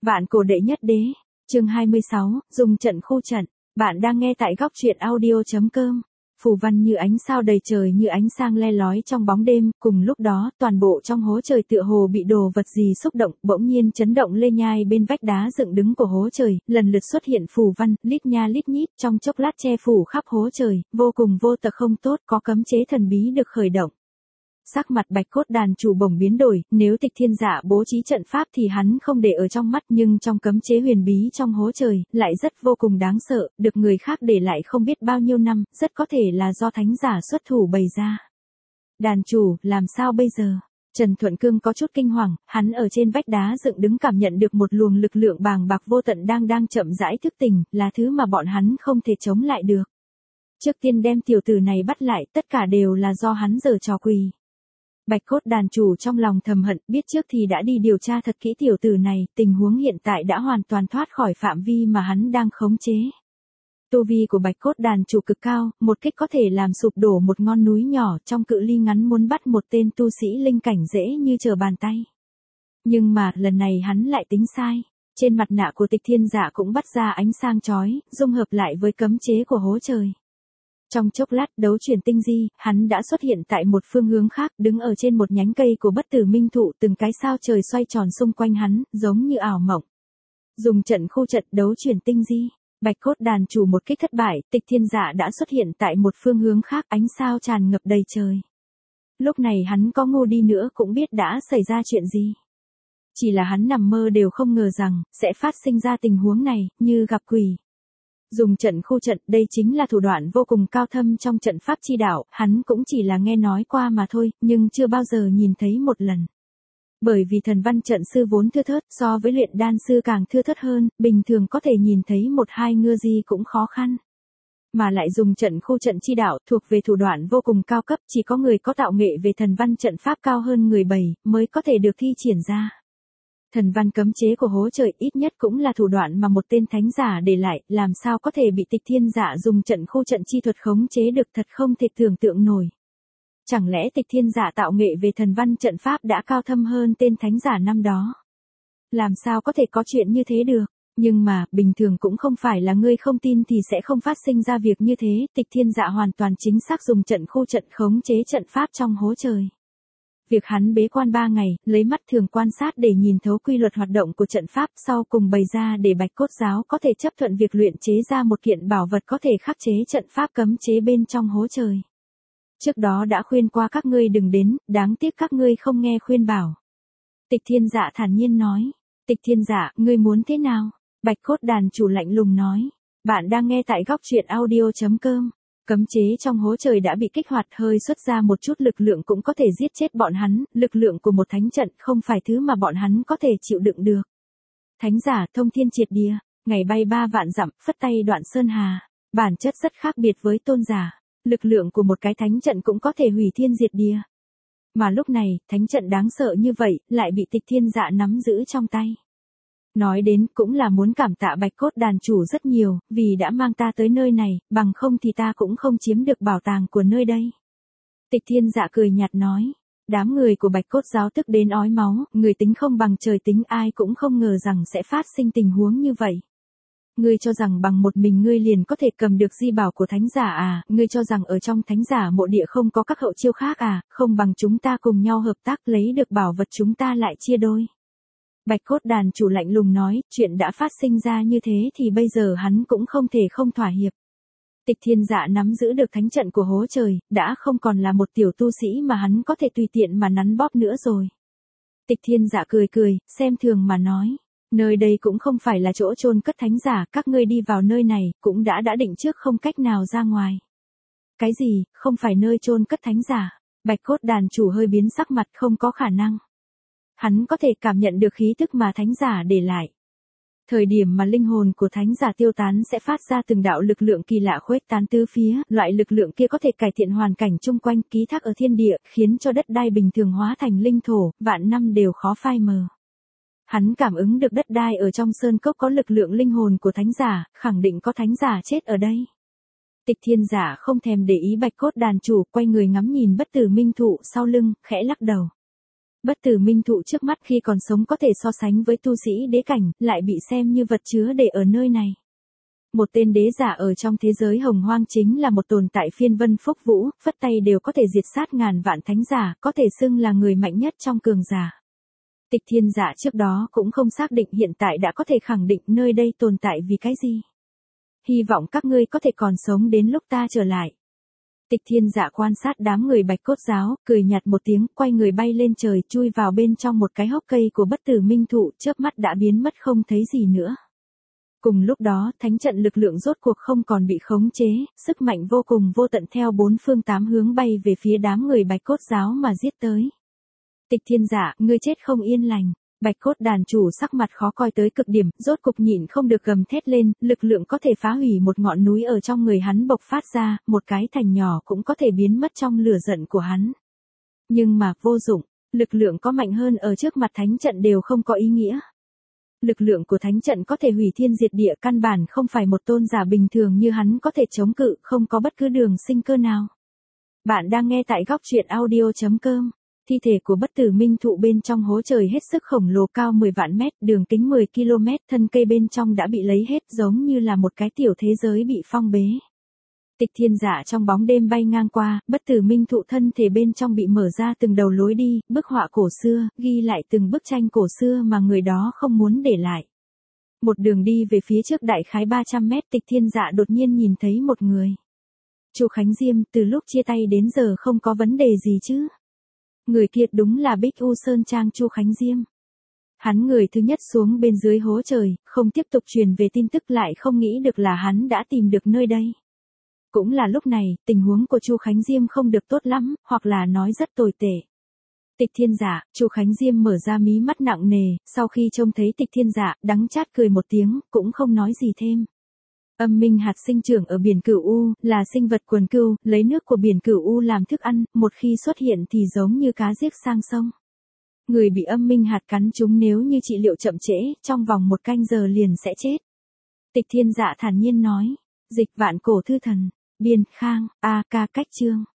Vạn cổ đệ nhất đế, chương 26, dùng trận khu trận. Bạn đang nghe tại góc truyện audio.com. Phù văn như ánh sao đầy trời như ánh sáng le lói trong bóng đêm, cùng lúc đó, toàn bộ trong hố trời tựa hồ bị đồ vật gì xúc động, bỗng nhiên chấn động lê nhai bên vách đá dựng đứng của hố trời, lần lượt xuất hiện phù văn, lít nha lít nhít, trong chốc lát che phủ khắp hố trời, vô cùng vô tật không tốt, có cấm chế thần bí được khởi động. Sắc mặt Bạch Cốt đàn chủ bỗng biến đổi, nếu Tịch Thiên Dạ bố trí trận pháp thì hắn không để ở trong mắt, nhưng trong cấm chế huyền bí trong hố trời, lại rất vô cùng đáng sợ, được người khác để lại không biết bao nhiêu năm, rất có thể là do thánh giả xuất thủ bày ra. Đàn chủ, làm sao bây giờ? Trần Thuận Cương có chút kinh hoàng, hắn ở trên vách đá dựng đứng cảm nhận được một luồng lực lượng bàng bạc vô tận đang chậm rãi thức tỉnh, là thứ mà bọn hắn không thể chống lại được. Trước tiên đem tiểu tử này bắt lại, tất cả đều là do hắn giở trò quỷ. Bạch Cốt đàn chủ trong lòng thầm hận, biết trước thì đã đi điều tra thật kỹ tiểu tử này, tình huống hiện tại đã hoàn toàn thoát khỏi phạm vi mà hắn đang khống chế. Tu vi của Bạch Cốt đàn chủ cực cao, một kích có thể làm sụp đổ một ngọn núi nhỏ, trong cự ly ngắn muốn bắt một tên tu sĩ linh cảnh dễ như trở bàn tay. Nhưng mà, lần này hắn lại tính sai. Trên mặt nạ của Tịch Thiên Dạ cũng bắt ra ánh sáng chói, dung hợp lại với cấm chế của hố trời. Trong chốc lát đấu chuyển tinh di, hắn đã xuất hiện tại một phương hướng khác, đứng ở trên một nhánh cây của bất tử minh thụ, từng cái sao trời xoay tròn xung quanh hắn, giống như ảo mộng. Dùng trận khu trận đấu chuyển tinh di, Bạch Cốt đàn chủ một kích thất bại, Tịch Thiên Dạ đã xuất hiện tại một phương hướng khác, ánh sao tràn ngập đầy trời. Lúc này hắn có ngu đi nữa cũng biết đã xảy ra chuyện gì. Chỉ là hắn nằm mơ đều không ngờ rằng, sẽ phát sinh ra tình huống này, như gặp quỷ. Dùng trận khu trận, đây chính là thủ đoạn vô cùng cao thâm trong trận pháp chi đạo, hắn cũng chỉ là nghe nói qua mà thôi, nhưng chưa bao giờ nhìn thấy một lần. Bởi vì thần văn trận sư vốn thưa thớt, so với luyện đan sư càng thưa thớt hơn, bình thường có thể nhìn thấy một hai ngư di cũng khó khăn. Mà lại dùng trận khu trận chi đạo, thuộc về thủ đoạn vô cùng cao cấp, chỉ có người có tạo nghệ về thần văn trận pháp cao hơn người bày, mới có thể được thi triển ra. Thần văn cấm chế của hố trời ít nhất cũng là thủ đoạn mà một tên thánh giả để lại, làm sao có thể bị Tịch Thiên Dạ dùng trận khu trận chi thuật khống chế được, thật không thể tưởng tượng nổi. Chẳng lẽ Tịch Thiên Dạ tạo nghệ về thần văn trận pháp đã cao thâm hơn tên thánh giả năm đó? Làm sao có thể có chuyện như thế được? Nhưng mà, bình thường cũng không phải là ngươi không tin thì sẽ không phát sinh ra việc như thế, Tịch Thiên Dạ hoàn toàn chính xác dùng trận khu trận khống chế trận pháp trong hố trời. Việc hắn bế quan 3 ngày, lấy mắt thường quan sát để nhìn thấu quy luật hoạt động của trận pháp, sau cùng bày ra để Bạch Cốt giáo có thể chấp thuận việc luyện chế ra một kiện bảo vật có thể khắc chế trận pháp cấm chế bên trong hố trời. Trước đó đã khuyên qua các ngươi đừng đến, đáng tiếc các ngươi không nghe khuyên bảo. Tịch Thiên Dạ thản nhiên nói. Tịch Thiên Dạ, ngươi muốn thế nào? Bạch Cốt đàn chủ lạnh lùng nói. Bạn đang nghe tại góc truyện audio.com. Cấm chế trong hố trời đã bị kích hoạt, hơi xuất ra một chút lực lượng cũng có thể giết chết bọn hắn, lực lượng của một thánh trận không phải thứ mà bọn hắn có thể chịu đựng được. Thánh giả thông thiên triệt địa, ngày bay 3 vạn dặm, phất tay đoạn sơn hà, bản chất rất khác biệt với tôn giả, lực lượng của một cái thánh trận cũng có thể hủy thiên diệt địa. Mà lúc này, thánh trận đáng sợ như vậy, lại bị Tịch Thiên Dạ nắm giữ trong tay. Nói đến cũng là muốn cảm tạ Bạch Cốt đàn chủ rất nhiều, vì đã mang ta tới nơi này, bằng không thì ta cũng không chiếm được bảo tàng của nơi đây. Tịch Thiên Dạ cười nhạt nói, đám người của Bạch Cốt giáo tức đến ói máu, người tính không bằng trời tính, ai cũng không ngờ rằng sẽ phát sinh tình huống như vậy. Ngươi cho rằng bằng một mình ngươi liền có thể cầm được di bảo của thánh giả à, ngươi cho rằng ở trong thánh giả mộ địa không có các hậu chiêu khác à, không bằng chúng ta cùng nhau hợp tác lấy được bảo vật chúng ta lại chia đôi. Bạch Cốt đàn chủ lạnh lùng nói, chuyện đã phát sinh ra như thế thì bây giờ hắn cũng không thể không thỏa hiệp. Tịch Thiên Dạ nắm giữ được thánh trận của hố trời, đã không còn là một tiểu tu sĩ mà hắn có thể tùy tiện mà nắn bóp nữa rồi. Tịch Thiên Dạ cười, xem thường mà nói, nơi đây cũng không phải là chỗ chôn cất thánh giả, các ngươi đi vào nơi này, cũng đã định trước không cách nào ra ngoài. Cái gì, không phải nơi chôn cất thánh giả? Bạch Cốt đàn chủ hơi biến sắc mặt, không có khả năng. Hắn có thể cảm nhận được khí tức mà thánh giả để lại. Thời điểm mà linh hồn của thánh giả tiêu tán sẽ phát ra từng đạo lực lượng kỳ lạ khuếch tán tứ phía, loại lực lượng kia có thể cải thiện hoàn cảnh chung quanh, ký thác ở thiên địa, khiến cho đất đai bình thường hóa thành linh thổ, vạn năm đều khó phai mờ. Hắn cảm ứng được đất đai ở trong sơn cốc có lực lượng linh hồn của thánh giả, khẳng định có thánh giả chết ở đây. Tịch Thiên Dạ không thèm để ý Bạch Cốt đàn chủ, quay người ngắm nhìn bất tử minh thụ sau lưng, khẽ lắc đầu. Bất tử minh thụ trước mắt khi còn sống có thể so sánh với tu sĩ đế cảnh, lại bị xem như vật chứa để ở nơi này. Một tên đế giả ở trong thế giới hồng hoang chính là một tồn tại phiên vân phúc vũ, phất tay đều có thể diệt sát ngàn vạn thánh giả, có thể xưng là người mạnh nhất trong cường giả. Tịch Thiên Dạ trước đó cũng không xác định hiện tại đã có thể khẳng định nơi đây tồn tại vì cái gì. Hy vọng các ngươi có thể còn sống đến lúc ta trở lại. Tịch Thiên Dạ quan sát đám người Bạch Cốt giáo, cười nhạt một tiếng, quay người bay lên trời, chui vào bên trong một cái hốc cây của bất tử minh thụ, chớp mắt đã biến mất không thấy gì nữa. Cùng lúc đó, thánh trận lực lượng rốt cuộc không còn bị khống chế, sức mạnh vô cùng vô tận theo bốn phương tám hướng bay về phía đám người Bạch Cốt giáo mà giết tới. Tịch Thiên Dạ, ngươi chết không yên lành. Bạch Cốt đàn chủ sắc mặt khó coi tới cực điểm, rốt cục nhịn không được gầm thét lên, lực lượng có thể phá hủy một ngọn núi ở trong người hắn bộc phát ra, một cái thành nhỏ cũng có thể biến mất trong lửa giận của hắn. Nhưng mà vô dụng, lực lượng có mạnh hơn ở trước mặt thánh trận đều không có ý nghĩa. Lực lượng của thánh trận có thể hủy thiên diệt địa, căn bản không phải một tôn giả bình thường như hắn có thể chống cự, không có bất cứ đường sinh cơ nào. Bạn đang nghe tại góc truyện audio.com. Thi thể của bất tử minh thụ bên trong hố trời hết sức khổng lồ cao 10 vạn mét, đường kính 10 km, thân cây bên trong đã bị lấy hết giống như là một cái tiểu thế giới bị phong bế. Tịch Thiên Dạ trong bóng đêm bay ngang qua, bất tử minh thụ thân thể bên trong bị mở ra từng đầu lối đi, bức họa cổ xưa, ghi lại từng bức tranh cổ xưa mà người đó không muốn để lại. Một đường đi về phía trước đại khái 300 mét, Tịch Thiên Dạ đột nhiên nhìn thấy một người. Chu Khánh Diêm, từ lúc chia tay đến giờ không có vấn đề gì chứ? Người kia đúng là Bích U Sơn Trang Chu Khánh Diêm. Hắn người thứ nhất xuống bên dưới hố trời, không tiếp tục truyền về tin tức, lại không nghĩ được là hắn đã tìm được nơi đây. Cũng là lúc này, tình huống của Chu Khánh Diêm không được tốt lắm, hoặc là nói rất tồi tệ. Tịch Thiên Dạ, Chu Khánh Diêm mở ra mí mắt nặng nề, sau khi trông thấy Tịch Thiên Dạ, đắng chát cười một tiếng, cũng không nói gì thêm. Âm minh hạt sinh trưởng ở biển Cửu U, là sinh vật quần cừu, lấy nước của biển Cửu U làm thức ăn, một khi xuất hiện thì giống như cá giết sang sông. Người bị âm minh hạt cắn trúng nếu như trị liệu chậm trễ, trong vòng 1 canh giờ liền sẽ chết. Tịch Thiên Dạ thản nhiên nói, dịch vạn cổ thư thần, biên khang, A ca cách chương.